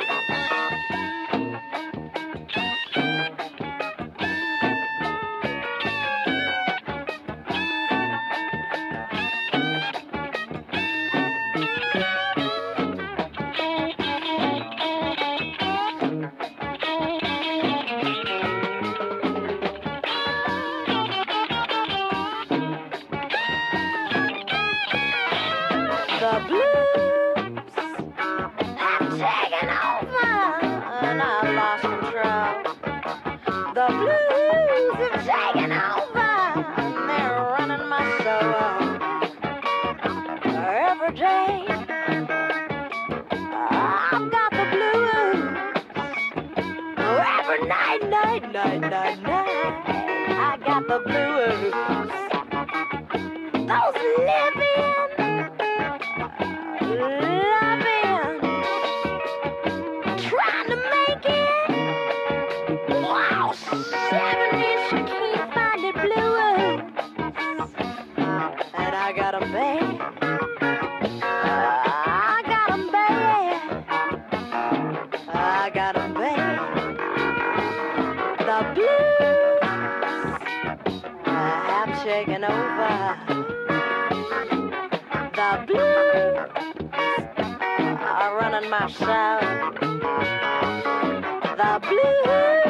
The blues have taken over, and I've lost control. The blues have taken over, and they're running my soul. Every day, I've got the blues. Every night, I got the blues. Those living, loving, trying to make it. Wow, 70s, you can't find it blues. And I got 'em, baby. I got 'em, baby. I got 'em, baby. The blues have taken over. The blues are running my soul. The blues